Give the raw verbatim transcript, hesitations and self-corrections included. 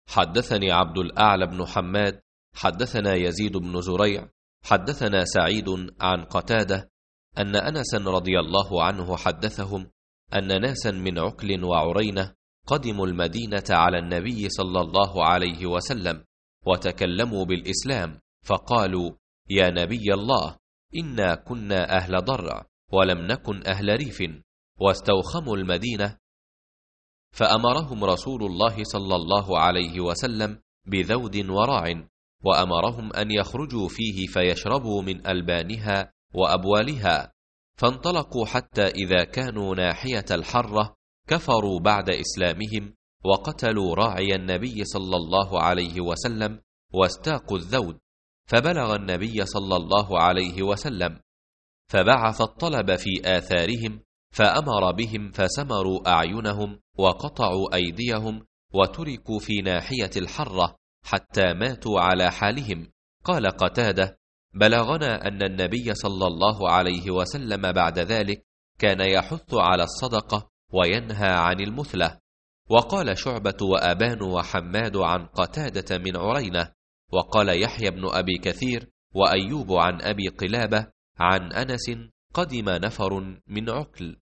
حدثني عبد الأعلى بن حماد حدثنا يزيد بن زريع حدثنا سعيد عن قتادة أن أنسا رضي الله عنه حدثهم أن ناسا من عكل وعرينة قدموا المدينة على النبي صلى الله عليه وسلم وتكلموا بالإسلام، فقالوا: يا نبي الله، إنا كنا أهل ضرع ولم نكن أهل ريف، واستوخموا المدينة، فأمرهم رسول الله صلى الله عليه وسلم بذود وراع، وأمرهم أن يخرجوا فيه فيشربوا من ألبانها وأبوالها، فانطلقوا حتى إذا كانوا ناحية الحرة كفروا بعد إسلامهم وقتلوا راعي النبي صلى الله عليه وسلم واستاقوا الذود، فبلغ النبي صلى الله عليه وسلم، فبعث الطلب في آثارهم فأمر بهم فسمروا أعينهم وقطعوا أيديهم وتركوا في ناحية الحرة حتى ماتوا على حالهم. قال قتادة: بلغنا أن النبي صلى الله عليه وسلم بعد ذلك كان يحث على الصدقة وينهى عن المثلة. وقال شعبة وأبان وحماد عن قتادة من عرينة. وقال يحيى بن أبي كثير وأيوب عن أبي قلابة عن أنس: قدم نفر من عكل